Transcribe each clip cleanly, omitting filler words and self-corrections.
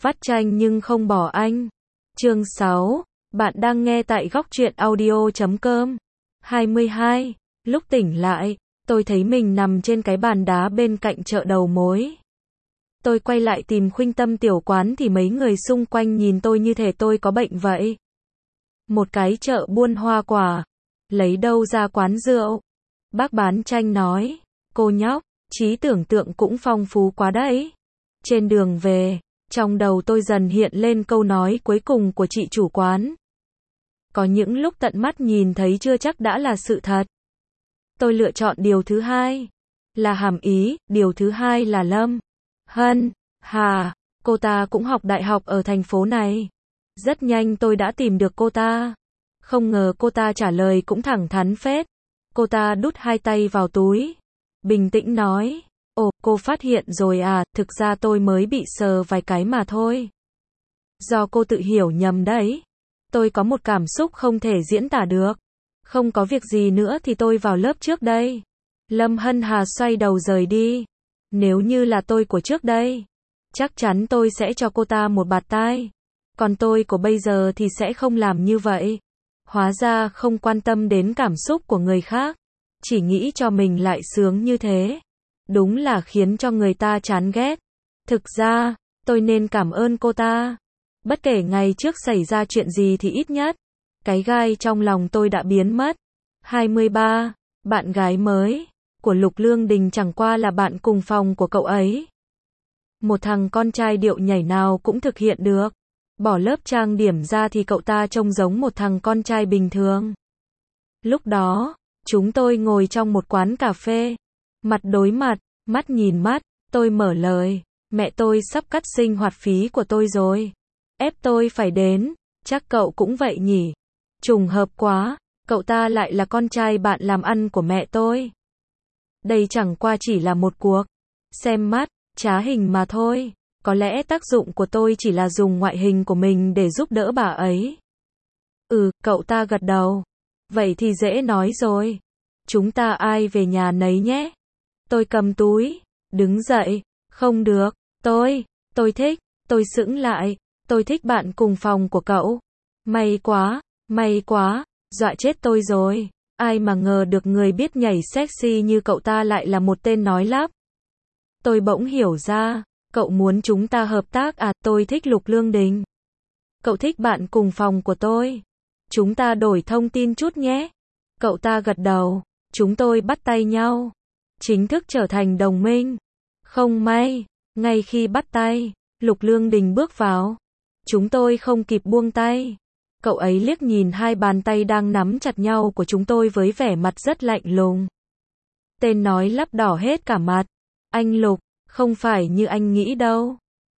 vắt chanh nhưng không bỏ anh. Chương 6, bạn đang nghe tại góc truyện audio.com. 22. Lúc tỉnh lại, tôi thấy mình nằm trên cái bàn đá bên cạnh chợ đầu mối. Tôi quay lại tìm Khuynh Tâm tiểu quán thì mấy người xung quanh nhìn tôi như thể tôi có bệnh vậy. Một cái chợ buôn hoa quả, lấy đâu ra quán rượu? Bác bán chanh nói, cô nhóc, trí tưởng tượng cũng phong phú quá đấy. Trên đường về, trong đầu tôi dần hiện lên câu nói cuối cùng của chị chủ quán. Có những lúc tận mắt nhìn thấy chưa chắc đã là sự thật. Tôi lựa chọn điều thứ hai, là hàm ý, điều thứ hai là Lâm Hân Hà, cô ta cũng học đại học ở thành phố này. Rất nhanh tôi đã tìm được cô ta. Không ngờ cô ta trả lời cũng thẳng thắn phết. Cô ta đút hai tay vào túi, bình tĩnh nói, ồ, cô phát hiện rồi à, thực ra tôi mới bị sờ vài cái mà thôi. Do cô tự hiểu nhầm đấy. Tôi có một cảm xúc không thể diễn tả được. Không có việc gì nữa thì tôi vào lớp trước đây. Lâm Hân Hà xoay đầu rời đi. Nếu như là tôi của trước đây, chắc chắn tôi sẽ cho cô ta một bạt tai. Còn tôi của bây giờ thì sẽ không làm như vậy. Hóa ra không quan tâm đến cảm xúc của người khác, chỉ nghĩ cho mình lại sướng như thế. Đúng là khiến cho người ta chán ghét. Thực ra, tôi nên cảm ơn cô ta. Bất kể ngày trước xảy ra chuyện gì thì ít nhất, cái gai trong lòng tôi đã biến mất. 23. Bạn gái mới của Lục Lương Đình chẳng qua là bạn cùng phòng của cậu ấy. Một thằng con trai điệu nhảy nào cũng thực hiện được. Bỏ lớp trang điểm ra thì cậu ta trông giống một thằng con trai bình thường. Lúc đó, chúng tôi ngồi trong một quán cà phê. Mặt đối mặt, mắt nhìn mắt, tôi mở lời. Mẹ tôi sắp cắt sinh hoạt phí của tôi rồi. Ép tôi phải đến, chắc cậu cũng vậy nhỉ. Trùng hợp quá, cậu ta lại là con trai bạn làm ăn của mẹ tôi. Đây chẳng qua chỉ là một cuộc xem mắt, trá hình mà thôi. Có lẽ tác dụng của tôi chỉ là dùng ngoại hình của mình để giúp đỡ bà ấy. Cậu ta gật đầu. Vậy thì dễ nói rồi. Chúng ta ai về nhà nấy nhé. Tôi cầm túi, đứng dậy. Không được, tôi thích, tôi sững lại. Tôi thích bạn cùng phòng của cậu. May quá, dọa chết tôi rồi. Ai mà ngờ được người biết nhảy sexy như cậu ta lại là một tên nói lắp. Tôi bỗng hiểu ra. Cậu muốn chúng ta hợp tác à? Tôi thích Lục Lương Đình. Cậu thích bạn cùng phòng của tôi. Chúng ta đổi thông tin chút nhé. Cậu ta gật đầu. Chúng tôi bắt tay nhau. Chính thức trở thành đồng minh. Không may, ngay khi bắt tay, Lục Lương Đình bước vào. Chúng tôi không kịp buông tay. Cậu ấy liếc nhìn hai bàn tay đang nắm chặt nhau của chúng tôi với vẻ mặt rất lạnh lùng. Tên nói lắp đỏ hết cả mặt. Anh Lục, không phải như anh nghĩ đâu.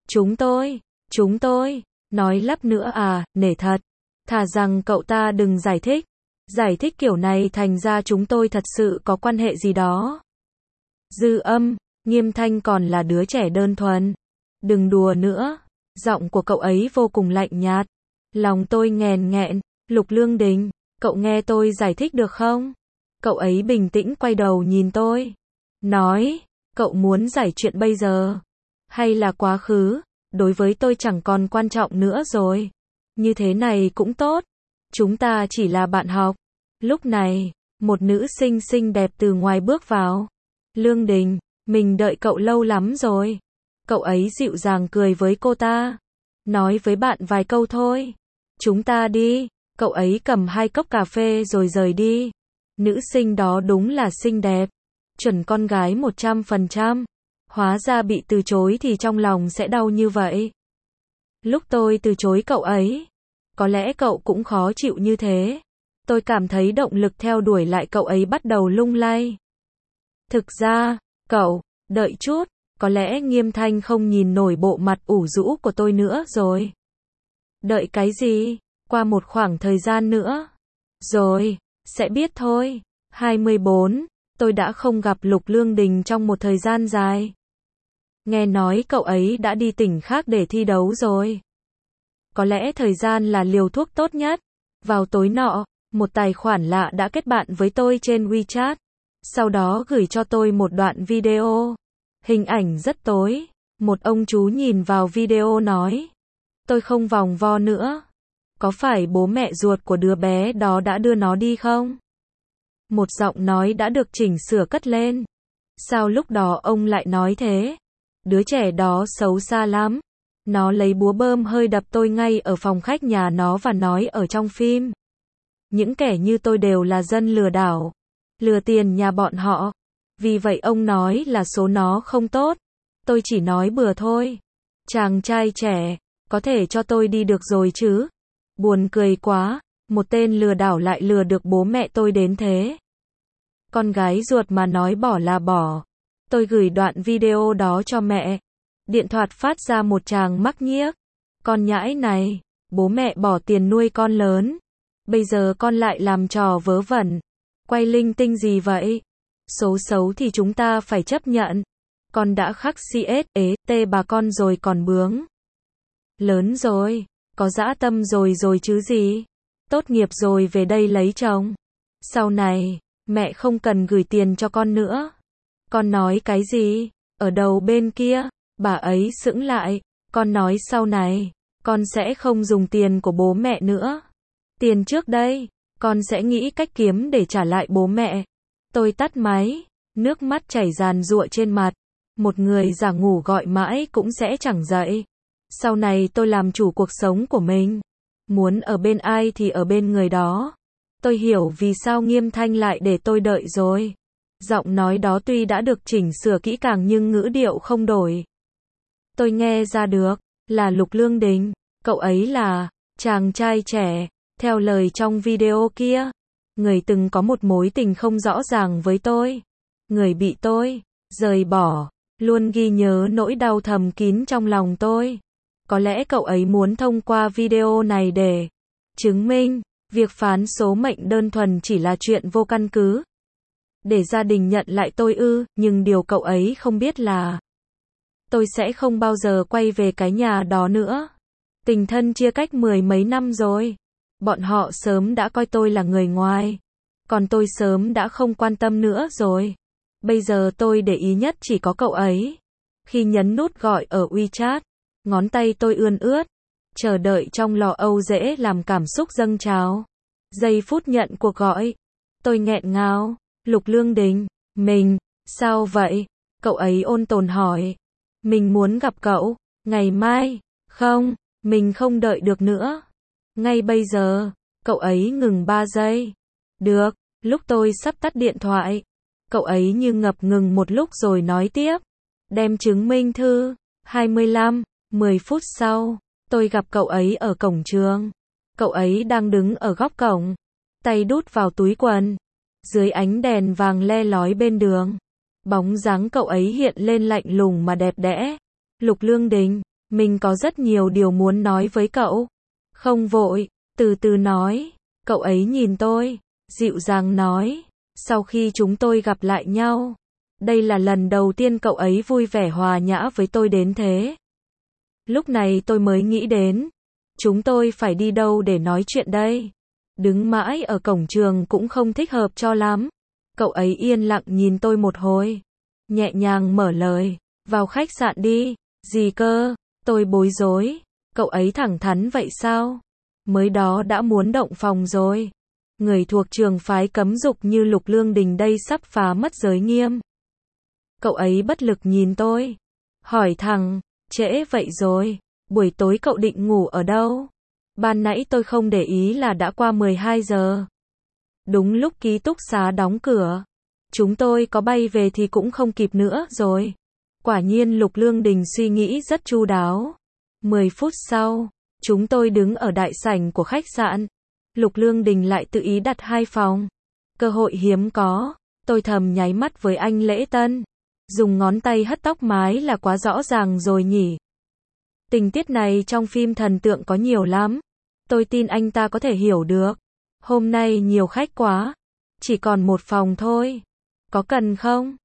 Chúng tôi, nói lắp nữa à, nể thật. Thà rằng cậu ta đừng giải thích. Giải thích kiểu này thành ra chúng tôi thật sự có quan hệ gì đó. Dư Âm, Nghiêm Thanh còn là đứa trẻ đơn thuần. Đừng đùa nữa. Giọng của cậu ấy vô cùng lạnh nhạt. Lòng tôi nghèn nghẹn. Lục Lương Đình, cậu nghe tôi giải thích được không? Cậu ấy bình tĩnh quay đầu nhìn tôi. Nói, cậu muốn giải chuyện bây giờ? Hay là quá khứ? Đối với tôi chẳng còn quan trọng nữa rồi. Như thế này cũng tốt. Chúng ta chỉ là bạn học. Lúc này, một nữ sinh xinh đẹp từ ngoài bước vào. Lương Đình, mình đợi cậu lâu lắm rồi. Cậu ấy dịu dàng cười với cô ta. Nói với bạn vài câu thôi. Chúng ta đi. Cậu ấy cầm hai cốc cà phê rồi rời đi. Nữ sinh đó đúng là xinh đẹp. Chuẩn con gái 100%. Hóa ra bị từ chối thì trong lòng sẽ đau như vậy. Lúc tôi từ chối cậu ấy, có lẽ cậu cũng khó chịu như thế. Tôi cảm thấy động lực theo đuổi lại cậu ấy bắt đầu lung lay. Thực ra, cậu, đợi chút, có lẽ Nghiêm Thanh không nhìn nổi bộ mặt ủ rũ của tôi nữa rồi. Đợi cái gì? Qua một khoảng thời gian nữa. Rồi, sẽ biết thôi. 24. Tôi đã không gặp Lục Lương Đình trong một thời gian dài. Nghe nói cậu ấy đã đi tỉnh khác để thi đấu rồi. Có lẽ thời gian là liều thuốc tốt nhất. Vào tối nọ, một tài khoản lạ đã kết bạn với tôi trên WeChat. Sau đó gửi cho tôi một đoạn video. Hình ảnh rất tối. Một ông chú nhìn vào video nói, Tôi không vòng vo nữa. Có phải bố mẹ ruột của đứa bé đó đã đưa nó đi không? Một giọng nói đã được chỉnh sửa cất lên. Sao lúc đó ông lại nói thế? Đứa trẻ đó xấu xa lắm. Nó lấy búa bơm hơi đập tôi ngay ở phòng khách nhà nó và nói ở trong phim. Những kẻ như tôi đều là dân lừa đảo. Lừa tiền nhà bọn họ. Vì vậy ông nói là số nó không tốt. Tôi chỉ nói bừa thôi. Chàng trai trẻ, có thể cho tôi đi được rồi chứ? Buồn cười quá, một tên lừa đảo lại lừa được bố mẹ tôi đến thế. Con gái ruột mà nói bỏ là bỏ. Tôi gửi đoạn video đó cho mẹ. Điện thoại phát ra một tràng mắc nhiếc. Con nhãi này, bố mẹ bỏ tiền nuôi con lớn. Bây giờ con lại làm trò vớ vẩn. Quay linh tinh gì vậy? Số xấu thì chúng ta phải chấp nhận. Con đã khắc CST bà con rồi còn bướng. Lớn rồi, có dã tâm rồi chứ gì. Tốt nghiệp rồi về đây lấy chồng. Sau này, mẹ không cần gửi tiền cho con nữa. Con nói cái gì? Ở đầu bên kia, bà ấy sững lại. Con nói sau này, con sẽ không dùng tiền của bố mẹ nữa. Tiền trước đây, con sẽ nghĩ cách kiếm để trả lại bố mẹ. Tôi tắt máy, nước mắt chảy ràn rụa trên mặt. Một người giả ngủ gọi mãi cũng sẽ chẳng dậy. Sau này tôi làm chủ cuộc sống của mình. Muốn ở bên ai thì ở bên người đó. Tôi hiểu vì sao Nghiêm Thanh lại để tôi đợi rồi. Giọng nói đó tuy đã được chỉnh sửa kỹ càng nhưng ngữ điệu không đổi. Tôi nghe ra được, là Lục Lương Đình. Cậu ấy là chàng trai trẻ, theo lời trong video kia. Người từng có một mối tình không rõ ràng với tôi. Người bị tôi rời bỏ, luôn ghi nhớ nỗi đau thầm kín trong lòng tôi. Có lẽ cậu ấy muốn thông qua video này để chứng minh việc phán số mệnh đơn thuần chỉ là chuyện vô căn cứ. Để gia đình nhận lại tôi ư, nhưng điều cậu ấy không biết là tôi sẽ không bao giờ quay về cái nhà đó nữa. Tình thân chia cách 10 mấy năm rồi. Bọn họ sớm đã coi tôi là người ngoài. Còn tôi sớm đã không quan tâm nữa rồi. Bây giờ tôi để ý nhất chỉ có cậu ấy. Khi nhấn nút gọi ở WeChat, ngón tay tôi ươn ướt. Chờ đợi trong lò âu dễ làm cảm xúc dâng trào. Giây phút nhận cuộc gọi, tôi nghẹn ngào. Lục Lương Đình, mình, sao vậy? Cậu ấy ôn tồn hỏi. Mình muốn gặp cậu, ngày mai. Không, mình không đợi được nữa. Ngay bây giờ, cậu ấy ngừng 3 giây. Được, lúc tôi sắp tắt điện thoại, cậu ấy như ngập ngừng một lúc rồi nói tiếp. Đem chứng minh thư. 25, 10 phút sau, tôi gặp cậu ấy ở cổng trường. Cậu ấy đang đứng ở góc cổng, tay đút vào túi quần. Dưới ánh đèn vàng le lói bên đường, bóng dáng cậu ấy hiện lên lạnh lùng mà đẹp đẽ. Lục Lương Đình, mình có rất nhiều điều muốn nói với cậu. Không vội, từ từ nói. Cậu ấy nhìn tôi, dịu dàng nói. Sau khi chúng tôi gặp lại nhau, đây là lần đầu tiên cậu ấy vui vẻ hòa nhã với tôi đến thế. Lúc này tôi mới nghĩ đến, chúng tôi phải đi đâu để nói chuyện đây? Đứng mãi ở cổng trường cũng không thích hợp cho lắm. Cậu ấy yên lặng nhìn tôi một hồi, nhẹ nhàng mở lời, vào khách sạn đi. Gì cơ? Tôi bối rối. Cậu ấy thẳng thắn vậy sao? Mới đó đã muốn động phòng rồi. Người thuộc trường phái cấm dục như Lục Lương Đình đây sắp phá mất giới nghiêm. Cậu ấy bất lực nhìn tôi, hỏi thẳng, trễ vậy rồi, buổi tối cậu định ngủ ở đâu? Ban nãy tôi không để ý là đã qua 12 giờ. Đúng lúc ký túc xá đóng cửa. Chúng tôi có bay về thì cũng không kịp nữa rồi. Quả nhiên Lục Lương Đình suy nghĩ rất chu đáo. 10 phút sau, chúng tôi đứng ở đại sảnh của khách sạn. Lục Lương Đình lại tự ý đặt 2 phòng. Cơ hội hiếm có. Tôi thầm nháy mắt với anh Lễ Tân. Dùng ngón tay hất tóc mái là quá rõ ràng rồi nhỉ. Tình tiết này trong phim thần tượng có nhiều lắm. Tôi tin anh ta có thể hiểu được. Hôm nay nhiều khách quá. Chỉ còn 1 phòng thôi. Có cần không?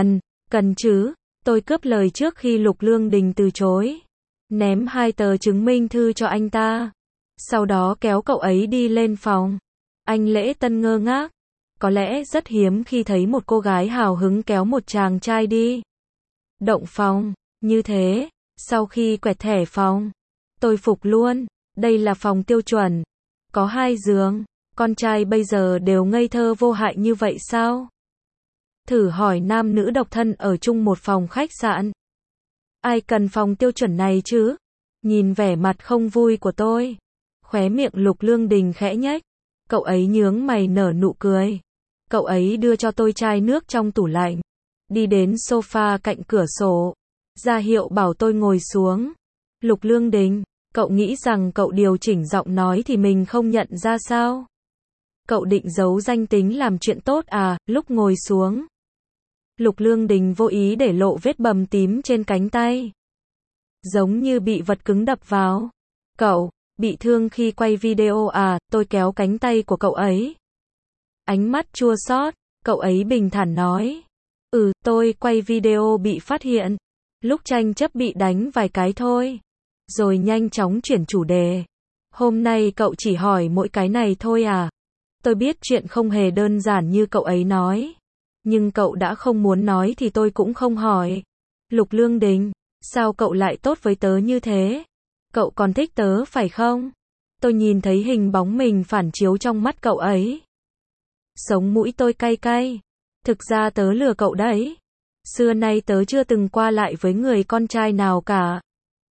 Cần chứ. Tôi cướp lời trước khi Lục Lương Đình từ chối. Ném 2 tờ chứng minh thư cho anh ta. Sau đó kéo cậu ấy đi lên phòng. Anh Lễ Tân ngơ ngác. Có lẽ rất hiếm khi thấy một cô gái hào hứng kéo một chàng trai đi động phòng như thế. Sau khi quẹt thẻ phòng, Tôi phục luôn. Đây là phòng tiêu chuẩn. Có 2 giường. Con trai bây giờ đều ngây thơ vô hại như vậy sao? Thử hỏi nam nữ độc thân ở chung một phòng khách sạn. Ai cần phòng tiêu chuẩn này chứ? Nhìn vẻ mặt không vui của tôi, khóe miệng Lục Lương Đình khẽ nhếch. Cậu ấy nhướng mày nở nụ cười. Cậu ấy đưa cho tôi chai nước trong tủ lạnh, đi đến sofa cạnh cửa sổ, ra hiệu bảo tôi ngồi xuống. Lục Lương Đình, cậu nghĩ rằng cậu điều chỉnh giọng nói thì mình không nhận ra sao? Cậu định giấu danh tính làm chuyện tốt à? Lúc ngồi xuống, Lục Lương Đình vô ý để lộ vết bầm tím trên cánh tay, giống như bị vật cứng đập vào. Cậu bị thương khi quay video à? Tôi kéo cánh tay của cậu ấy. Ánh mắt chua xót, cậu ấy bình thản nói. Tôi quay video bị phát hiện. Lúc tranh chấp bị đánh vài cái thôi. Rồi nhanh chóng chuyển chủ đề. Hôm nay cậu chỉ hỏi mỗi cái này thôi à? Tôi biết chuyện không hề đơn giản như cậu ấy nói. Nhưng cậu đã không muốn nói thì tôi cũng không hỏi. Lục Lương Đình, sao cậu lại tốt với tớ như thế? Cậu còn thích tớ phải không? Tôi nhìn thấy hình bóng mình phản chiếu trong mắt cậu ấy. Sống mũi tôi cay cay. Thực ra tớ lừa cậu đấy. Xưa nay tớ chưa từng qua lại với người con trai nào cả.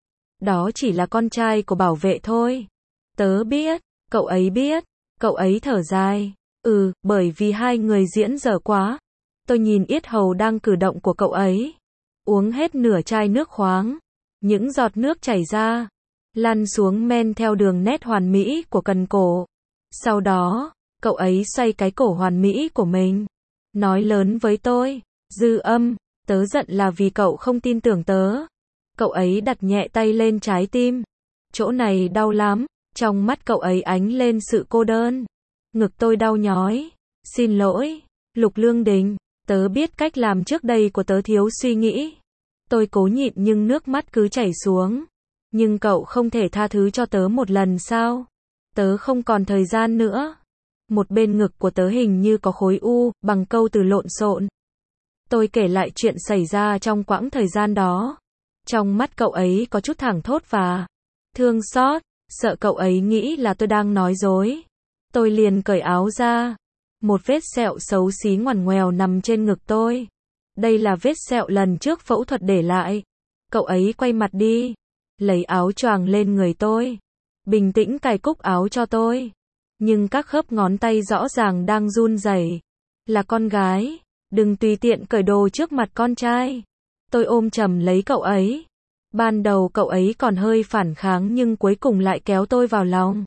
Đó chỉ là con trai của bảo vệ thôi. Tớ biết, cậu ấy biết. Cậu ấy thở dài. Bởi vì hai người diễn dở quá. Tôi nhìn yết hầu đang cử động của cậu ấy. Uống hết nửa chai nước khoáng. Những giọt nước chảy ra, lăn xuống men theo đường nét hoàn mỹ của cần cổ. Sau đó, cậu ấy xoay cái cổ hoàn mỹ của mình, nói lớn với tôi. Dư Âm, tớ giận là vì cậu không tin tưởng tớ. Cậu ấy đặt nhẹ tay lên trái tim. Chỗ này đau lắm. Trong mắt cậu ấy ánh lên sự cô đơn. Ngực tôi đau nhói. Xin lỗi, Lục Lương Đình. Tớ biết cách làm trước đây của tớ thiếu suy nghĩ. Tôi cố nhịn nhưng nước mắt cứ chảy xuống. Nhưng cậu không thể tha thứ cho tớ một lần sao? Tớ không còn thời gian nữa. Một bên ngực của tớ hình như có khối u, bằng câu từ lộn xộn. Tôi kể lại chuyện xảy ra trong quãng thời gian đó. Trong mắt cậu ấy có chút thảng thốt và thương xót, sợ cậu ấy nghĩ là tôi đang nói dối. Tôi liền cởi áo ra. Một vết sẹo xấu xí ngoằn ngoèo nằm trên ngực tôi. Đây là vết sẹo lần trước phẫu thuật để lại. Cậu ấy quay mặt đi, lấy áo choàng lên người tôi, bình tĩnh cài cúc áo cho tôi. Nhưng các khớp ngón tay rõ ràng đang run rẩy. Là con gái, đừng tùy tiện cởi đồ trước mặt con trai. Tôi ôm chầm lấy cậu ấy. Ban đầu cậu ấy còn hơi phản kháng nhưng cuối cùng lại kéo tôi vào lòng.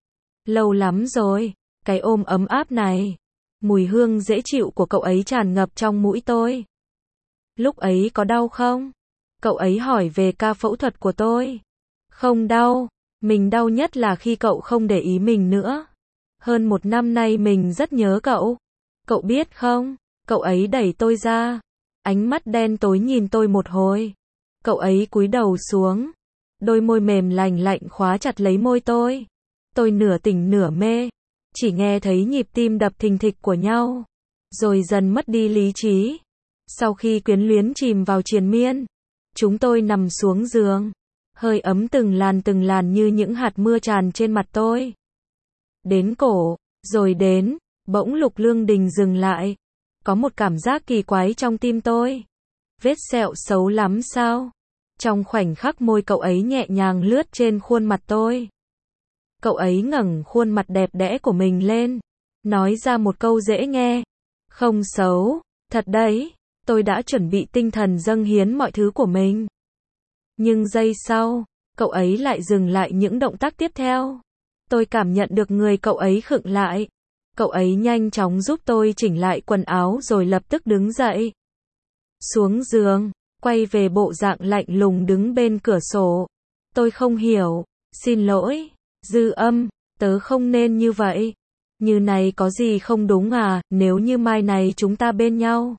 Lâu lắm rồi, cái ôm ấm áp này. Mùi hương dễ chịu của cậu ấy tràn ngập trong mũi tôi. Lúc ấy có đau không? Cậu ấy hỏi về ca phẫu thuật của tôi. Không đau. Mình đau nhất là khi cậu không để ý mình nữa. Hơn 1 năm nay mình rất nhớ cậu. Cậu biết không? Cậu ấy đẩy tôi ra. Ánh mắt đen tối nhìn tôi một hồi. Cậu ấy cúi đầu xuống. Đôi môi mềm lành lạnh khóa chặt lấy môi tôi. Tôi nửa tỉnh nửa mê. Chỉ nghe thấy nhịp tim đập thình thịch của nhau. Rồi dần mất đi lý trí. Sau khi quyến luyến chìm vào triền miên, chúng tôi nằm xuống giường. Hơi ấm từng làn như những hạt mưa tràn trên mặt tôi. Đến cổ, rồi đến, bỗng Lục Lương Đình dừng lại. Có một cảm giác kỳ quái trong tim tôi. Vết sẹo xấu lắm sao? Trong khoảnh khắc môi cậu ấy nhẹ nhàng lướt trên khuôn mặt tôi. Cậu ấy ngẩng khuôn mặt đẹp đẽ của mình lên, nói ra một câu dễ nghe. Không xấu, thật đấy. Tôi đã chuẩn bị tinh thần dâng hiến mọi thứ của mình. Nhưng giây sau, cậu ấy lại dừng lại những động tác tiếp theo. Tôi cảm nhận được người cậu ấy khựng lại. Cậu ấy nhanh chóng giúp tôi chỉnh lại quần áo rồi lập tức đứng dậy. Xuống giường, quay về bộ dạng lạnh lùng đứng bên cửa sổ. Tôi không hiểu. Xin lỗi, Dư Âm, tớ không nên như vậy. Như này có gì không đúng à? Nếu như mai này chúng ta bên nhau,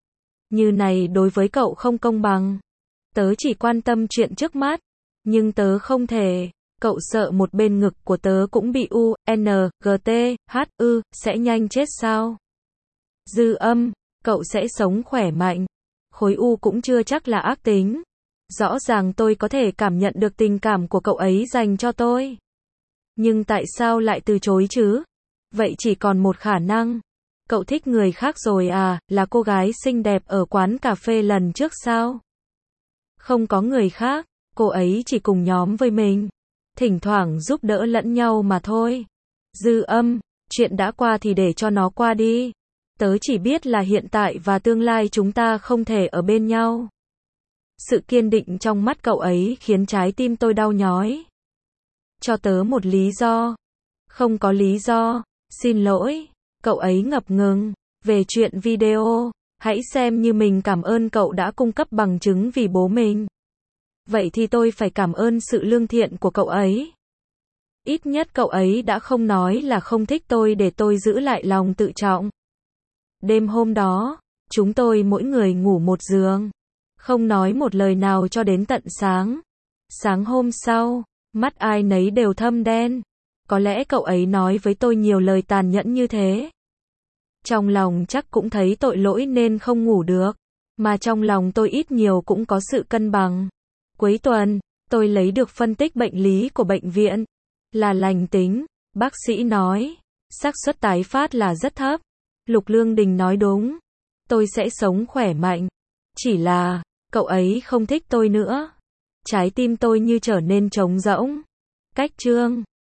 như này đối với cậu không công bằng. Tớ chỉ quan tâm chuyện trước mắt. Nhưng tớ không thể. Cậu sợ một bên ngực của tớ cũng bị U, N, G, T, H, ư, sẽ nhanh chết sao? Dư Âm, cậu sẽ sống khỏe mạnh. Khối U cũng chưa chắc là ác tính. Rõ ràng tôi có thể cảm nhận được tình cảm của cậu ấy dành cho tôi. Nhưng tại sao lại từ chối chứ? Vậy chỉ còn một khả năng. Cậu thích người khác rồi à, là cô gái xinh đẹp ở quán cà phê lần trước sao? Không có người khác, cô ấy chỉ cùng nhóm với mình. Thỉnh thoảng giúp đỡ lẫn nhau mà thôi. Dư Âm, chuyện đã qua thì để cho nó qua đi. Tớ chỉ biết là hiện tại và tương lai chúng ta không thể ở bên nhau. Sự kiên định trong mắt cậu ấy khiến trái tim tôi đau nhói. Cho tớ một lý do. Không có lý do, xin lỗi. Cậu ấy ngập ngừng. Về chuyện video, hãy xem như mình cảm ơn cậu đã cung cấp bằng chứng vì bố mình. Vậy thì tôi phải cảm ơn sự lương thiện của cậu ấy. Ít nhất cậu ấy đã không nói là không thích tôi để tôi giữ lại lòng tự trọng. Đêm hôm đó, chúng tôi mỗi người ngủ một giường. Không nói một lời nào cho đến tận sáng. Sáng hôm sau, mắt ai nấy đều thâm đen. Có lẽ cậu ấy nói với tôi nhiều lời tàn nhẫn như thế. Trong lòng chắc cũng thấy tội lỗi nên không ngủ được. Mà trong lòng tôi ít nhiều cũng có sự cân bằng. Cuối tuần, tôi lấy được phân tích bệnh lý của bệnh viện. Là lành tính, bác sĩ nói. Xác suất tái phát là rất thấp. Lục Lương Đình nói đúng. Tôi sẽ sống khỏe mạnh. Chỉ là, cậu ấy không thích tôi nữa. Trái tim tôi như trở nên trống rỗng. Cách chương